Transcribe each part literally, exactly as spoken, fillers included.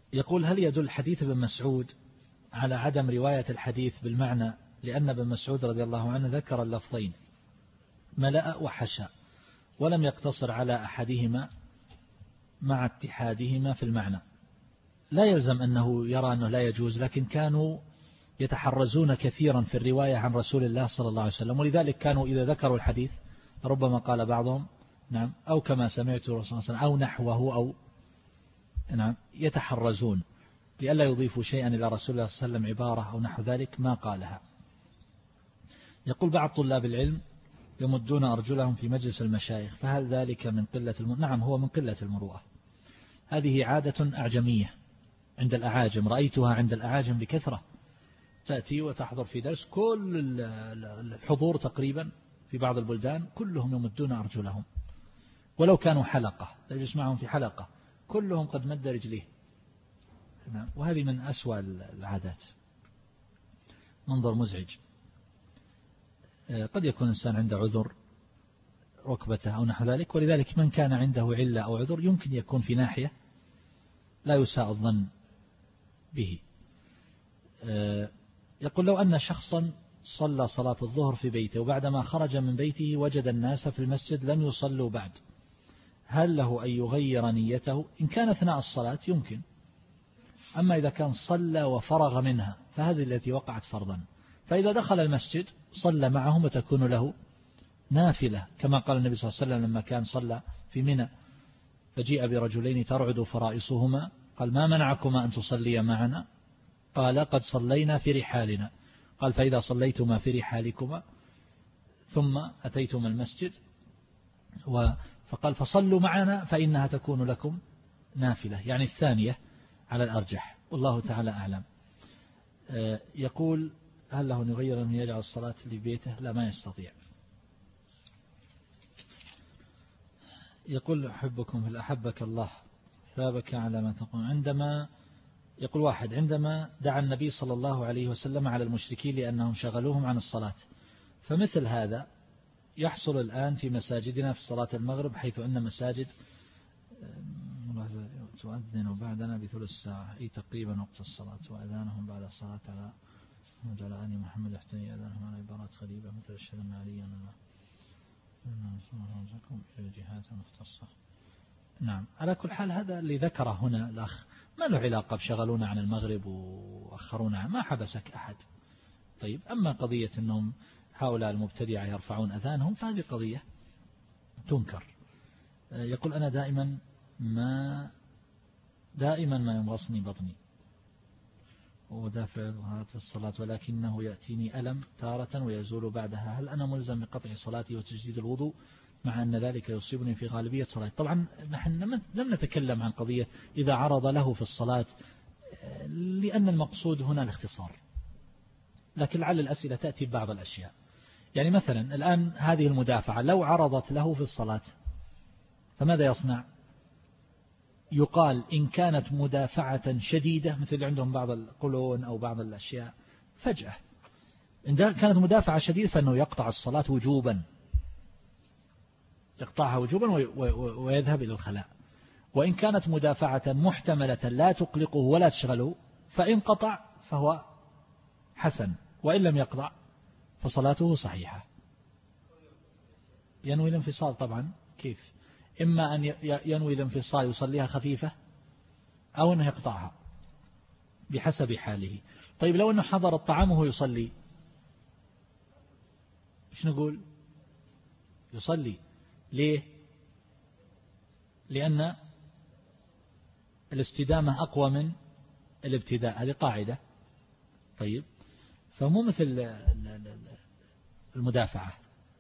يقول هل يدل حديث ابن مسعود على عدم رواية الحديث بالمعنى لأن ابن مسعود رضي الله عنه ذكر اللفظين ملأ وحشى ولم يقتصر على أحدهما مع اتحادهما في المعنى؟ لا يلزم أنه يرى أنه لا يجوز، لكن كانوا يتحرزون كثيرا في الرواية عن رسول الله صلى الله عليه وسلم، ولذلك كانوا إذا ذكروا الحديث ربما قال بعضهم نعم أو كما سمعت رسول الله صلى الله عليه وسلم أو نحوه أو نعم، يتحرزون لئلا يضيفوا شيئا إلى رسول الله صلى الله عليه وسلم عبارة أو نحو ذلك ما قالها. يقول بعض طلاب العلم يمدون أرجلهم في مجلس المشايخ، فهل ذلك من قلة المروءة؟ نعم، هو من قلة المروءة. هذه عادة أعجمية عند الأعاجم، رأيتها عند الأعاجم بكثرة، تأتي وتحضر في درس كل الحضور تقريبا في بعض البلدان كلهم يمدون أرجلهم ولو كانوا حلقة، تجلس معهم في حلقة كلهم قد مد رجليه. وهذه من أسوأ العادات، منظر مزعج. قد يكون الإنسان عنده عذر ركبته أو نحو ذلك، ولذلك من كان عنده علة أو عذر يمكن يكون في ناحية لا يساء الظن به. يقول لو أن شخصا صلى صلاة الظهر في بيته وبعدما خرج من بيته وجد الناس في المسجد لم يصلوا بعد، هل له أن يغير نيته؟ إن كان أثناء الصلاة يمكن، أما إذا كان صلى وفرغ منها فهذه التي وقعت فرضا، فإذا دخل المسجد صلى معهم وتكون له نافلة، كما قال النبي صلى الله عليه وسلم لما كان صلى في منى فجيء برجلين ترعد فرائصهما قال ما منعكما أن تصليا معنا؟ قال قد صلينا في رحالنا. قال فإذا صليتما في رحالكما ثم أتيتما المسجد فقال فصلوا معنا فإنها تكون لكم نافلة، يعني الثانية على الأرجح، والله تعالى أعلم. يقول هل له أن يغير من يجعل الصلاة لبيته؟ لا، ما يستطيع. يقول أحبكم في الأحبك الله ثابك على ما تقول. عندما يقول واحد عندما دعا النبي صلى الله عليه وسلم على المشركين لأنهم شغلوهم عن الصلاة، فمثل هذا يحصل الآن في مساجدنا في صلاة المغرب، حيث أن مساجد تؤذن بعدنا بثلث ساعة أي تقريبا وقت الصلاة، وأذانهم بعد الصلاة على مدلعاني محمد احتني أذانهم على عبارات غريبة مثل الشهد عليا إلى الجهات المختصة. نعم، على كل حال هذا اللي ذكره هنا الأخ ما له علاقة بشغلونا عن المغرب وأخرونا، ما حبسك أحد. طيب، أما قضية أنهم هؤلاء المبتدعة يرفعون أذانهم فهذه قضية تنكر. يقول أنا دائما ما دائما ما يمغصني بطني ودافع هذه الصلاة، ولكنه يأتيني ألم تارة ويزول بعدها، هل أنا ملزم بقطع صلاتي وتجديد الوضوء مع أن ذلك يصيبني في غالبية صلاتي؟ طبعا نحن لم نتكلم عن قضية إذا عرض له في الصلاة، لأن المقصود هنا الاختصار، لكن لعل الأسئلة تأتي ببعض الأشياء. يعني مثلا الآن هذه المدافعة لو عرضت له في الصلاة فماذا يصنع؟ يقال إن كانت مدافعة شديدة مثل عندهم بعض القولون أو بعض الأشياء فجأة، إن كانت مدافعة شديدة فإنه يقطع الصلاة وجوبا، يقطعها وجوبا ويذهب إلى الخلاء. وإن كانت مدافعة محتملة لا تقلقه ولا تشغله فإن قطع فهو حسن، وإن لم يقطع فصلاته صحيحة. ينوي الانفصال طبعا كيف؟ إما أن ينوي الانفصال يصليها خفيفة أو أنه يقطعها بحسب حاله. طيب لو أنه حضر الطعام وهو يصلي إيش نقول؟ يصلي. ليه؟ لأن الاستدامة أقوى من الابتداء، هذه قاعدة. طيب، فمو مثل المدافعة.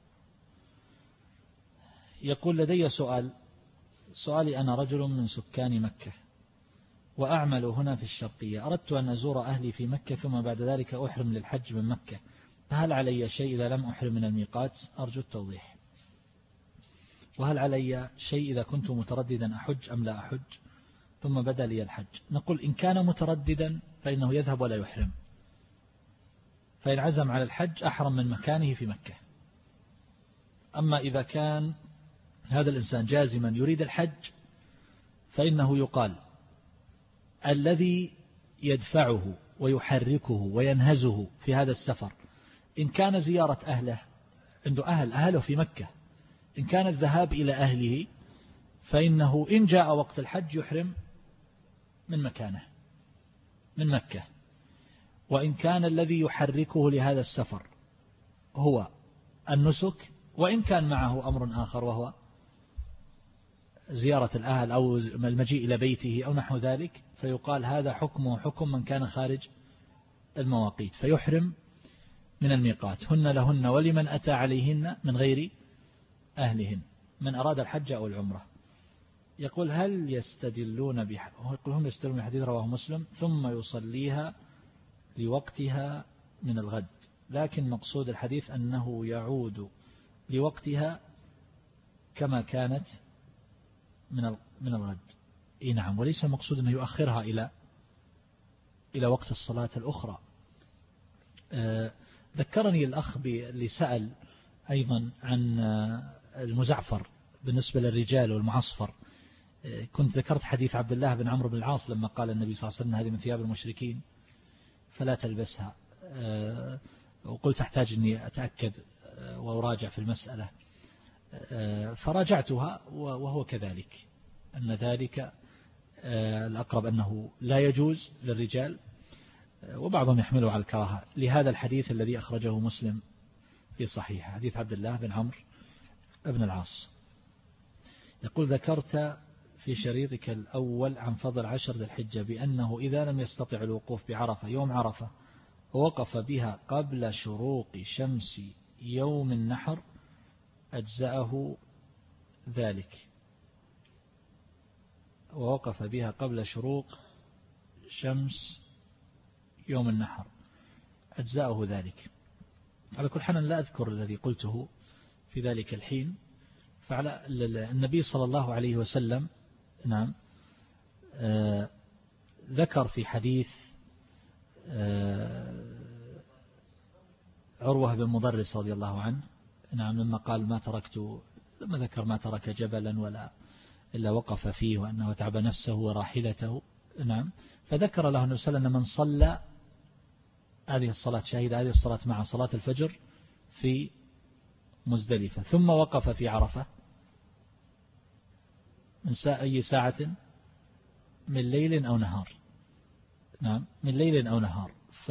يقول لدي سؤال سؤالي أنا رجل من سكان مكة وأعمل هنا في الشرقية، أردت أن أزور أهلي في مكة ثم بعد ذلك أحرم للحج من مكة، فهل علي شيء إذا لم أحرم من الميقات؟ أرجو التوضيح. وهل علي شيء إذا كنت مترددا أحج أم لا أحج ثم بدأ لي الحج؟ نقول إن كان مترددا فإنه يذهب ولا يحرم، فإن عزم على الحج أحرم من مكانه في مكة. أما إذا كان هذا الإنسان جازما يريد الحج فإنه يقال الذي يدفعه ويحركه وينهزه في هذا السفر إن كان زيارة أهله، عنده أهل أهله في مكة، إن كان الذهاب إلى أهله فإنه إن جاء وقت الحج يحرم من مكانه من مكة. وإن كان الذي يحركه لهذا السفر هو النسك، وإن كان معه أمر آخر وهو زيارة الأهل أو المجيء إلى بيته أو نحو ذلك، فيقال هذا حكمه حكم من كان خارج المواقيت، فيحرم من الميقات. هن لهن ولمن أتى عليهن من غير أهلهن من أراد الحج أو العمرة. يقول هل يستدلون بح... يقول هم يستدلون بحديث رواه مسلم ثم يصليها لوقتها من الغد، لكن مقصود الحديث أنه يعود لوقتها كما كانت من من الغد. إيه نعم، وليس مقصود أنه يؤخرها إلى إلى وقت الصلاة الأخرى. أه ذكرني الأخ اللي سأل أيضا عن المزعفر بالنسبة للرجال والمعصفر. أه كنت ذكرت حديث عبد الله بن عمرو بن العاص لما قال النبي صلى الله عليه وسلم هذه من ثياب المشركين فلا تلبسها، أه وقلت أحتاج أني أتأكد وأراجع في المسألة، فراجعتها وهو كذلك، أن ذلك الأقرب أنه لا يجوز للرجال، وبعضهم يحمله على الكراهة لهذا الحديث الذي أخرجه مسلم في صحيح، حديث عبد الله بن عمرو بن العاص. يقول ذكرت في شريطك الأول عن فضل عشر ذي الحجة بأنه إذا لم يستطع الوقوف بعرفة يوم عرفة ووقف بها قبل شروق شمس يوم النحر أجزأه ذلك، ووقف بها قبل شروق شمس يوم النحر أجزأه ذلك. على كل حال لا أذكر الذي قلته في ذلك الحين. فعلى النبي صلى الله عليه وسلم نعم آه ذكر في حديث آه عروة بن مضرس رضي الله عنه نعم لما قال ما تركت، لما ذكر ما ترك جبلا ولا إلا وقف فيه وأنه تعب نفسه وراحلته نعم، فذكر له النبي صلى الله عليه وسلم من صلى هذه الصلاة شهد هذه الصلاة مع صلاة الفجر في مزدلفة ثم وقف في عرفة من أي ساعة من ليل أو نهار نعم من ليل أو نهار.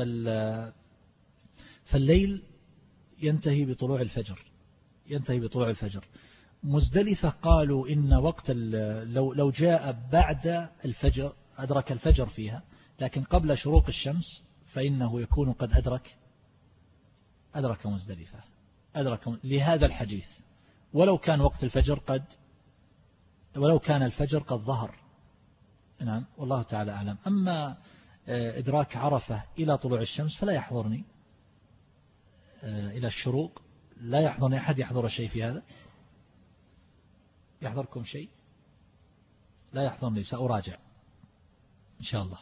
فالليل ينتهي بطلوع الفجر ينتهي بطلوع الفجر. مزدلفة قالوا إن وقت لو لو جاء بعد الفجر أدرك الفجر فيها، لكن قبل شروق الشمس فإنه يكون قد أدرك أدرك مزدلفة أدرك لهذا الحديث، ولو كان وقت الفجر قد ولو كان الفجر قد ظهر نعم، والله تعالى أعلم. أما إدراك عرفة إلى طلوع الشمس فلا يحضرني إلى الشروق، لا يحضرني أحد يحضر شيء في هذا، يحضركم شيء؟ لا يحضرني، سأراجع إن شاء الله.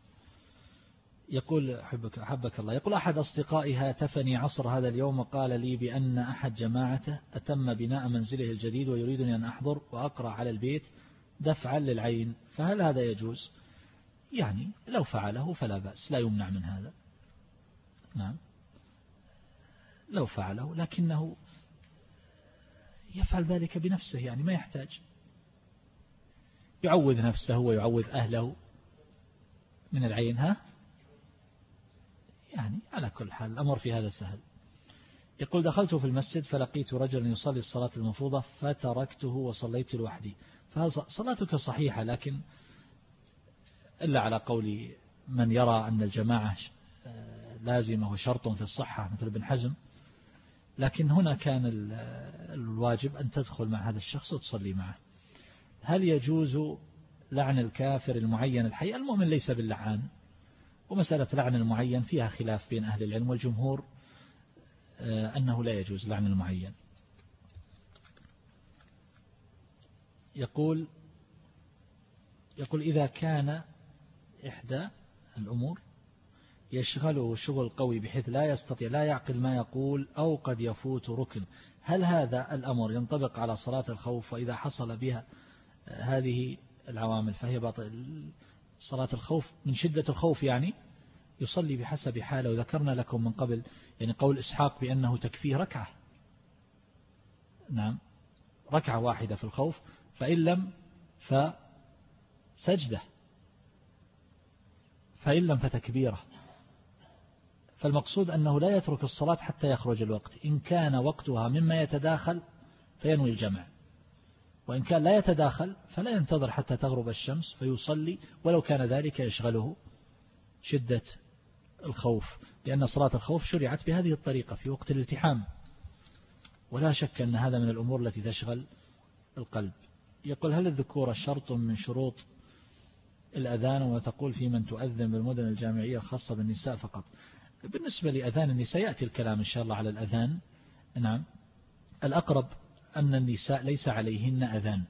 يقول حبك, حبك الله يقول أحد أصدقائي هاتفني عصر هذا اليوم وقال لي بأن أحد جماعته أتم بناء منزله الجديد ويريدني أن أحضر وأقرأ على البيت دفعا للعين، فهل هذا يجوز؟ يعني لو فعله فلا بأس، لا يمنع من هذا نعم لو فعله، لكنه يفعل ذلك بنفسه، يعني ما يحتاج يعوذ نفسه ويعوذ أهله من العين. ها يعني على كل حال الأمر في هذا سهل. يقول دخلت في المسجد فلقيت رجلا يصلي الصلاة المفروضة فتركته وصليت لوحدي، فصلاتك صحيحة، لكن إلا على قول من يرى أن الجماعة لازمة وشرط في الصحة مثل ابن حزم، لكن هنا كان الواجب أن تدخل مع هذا الشخص وتصلي معه. هل يجوز لعن الكافر المعين الحي؟ المؤمن ليس باللعان، ومسألة لعن المعين فيها خلاف بين أهل العلم، والجمهور أنه لا يجوز لعن المعين. يقول يقول إذا كان إحدى الأمور يشغله شغل قوي بحيث لا يستطيع لا يعقل ما يقول أو قد يفوت ركن، هل هذا الأمر ينطبق على صلاة الخوف؟ وإذا حصل بها هذه العوامل فهي باطل. صلاة الخوف من شدة الخوف يعني يصلي بحسب حاله. وذكرنا لكم من قبل يعني قول إسحاق بأنه تكفيه ركعة، نعم ركعة واحدة في الخوف، فإن لم فسجدة، فإن لم فتكبيرة. فالمقصود أنه لا يترك الصلاة حتى يخرج الوقت، إن كان وقتها مما يتداخل فينوي الجمع، وإن كان لا يتداخل فلا ينتظر حتى تغرب الشمس فيصلي ولو كان ذلك يشغله شدة الخوف، لأن صلاة الخوف شرعت بهذه الطريقة في وقت الالتحام، ولا شك أن هذا من الأمور التي تشغل القلب. يقول هل الذكورة شرط من شروط الأذان؟ وتقول في من تؤذن بالمدن الجامعية الخاصة بالنساء فقط. بالنسبة لأذان النساء يأتي الكلام إن شاء الله على الأذان. نعم الأقرب أن النساء ليس عليهن أذان،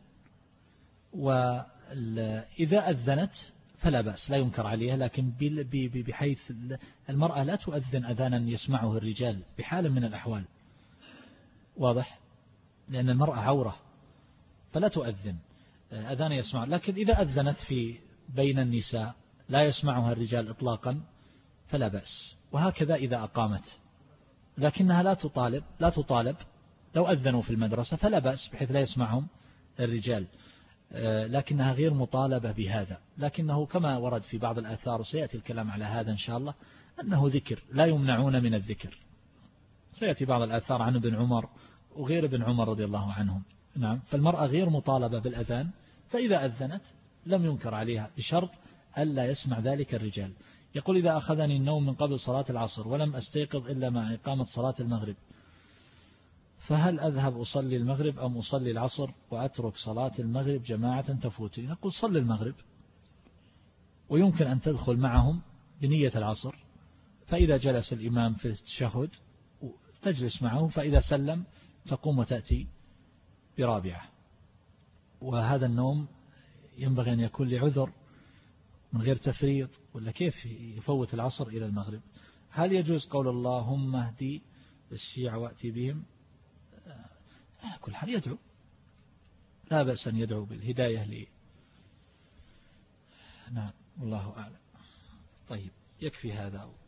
وإذا أذنت فلا بأس لا ينكر عليها، لكن بحيث المرأة لا تؤذن أذانا يسمعه الرجال بحال من الأحوال، واضح، لأن المرأة عورة فلا تؤذن أذان يسمع. لكن إذا أذنت في بين النساء لا يسمعها الرجال إطلاقا فلا بأس. وهكذا إذا أقامت، لكنها لا تطالب لا تطالب لو أذنوا في المدرسة فلا بأس بحيث لا يسمعهم الرجال، لكنها غير مطالبة بهذا. لكنه كما ورد في بعض الآثار وسيأتي الكلام على هذا إن شاء الله أنه ذكر لا يمنعون من الذكر، سيأتي بعض الآثار عن ابن عمر وغير ابن عمر رضي الله عنهم. نعم فالمرأة غير مطالبة بالأذان، فإذا أذنت لم ينكر عليها بشرط ألا يسمع ذلك الرجال. يقول إذا أخذني النوم من قبل صلاة العصر ولم أستيقظ إلا مع إقامة صلاة المغرب، فهل أذهب أصلي المغرب أم أصلي العصر وأترك صلاة المغرب جماعة تفوتني؟ نقول صل المغرب، ويمكن أن تدخل معهم بنية العصر، فإذا جلس الإمام في التشهد تجلس معه، فإذا سلم تقوم وتأتي برابعة. وهذا النوم ينبغي أن يكون لعذر من غير تفريط، ولا كيف يفوت العصر إلى المغرب؟ هل يجوز قول اللهم اهدي الشيعة وأتي بهم؟ كل حال يدعو، لا بأس أن يدعو بالهداية لي. نعم والله أعلم. طيب يكفي هذا.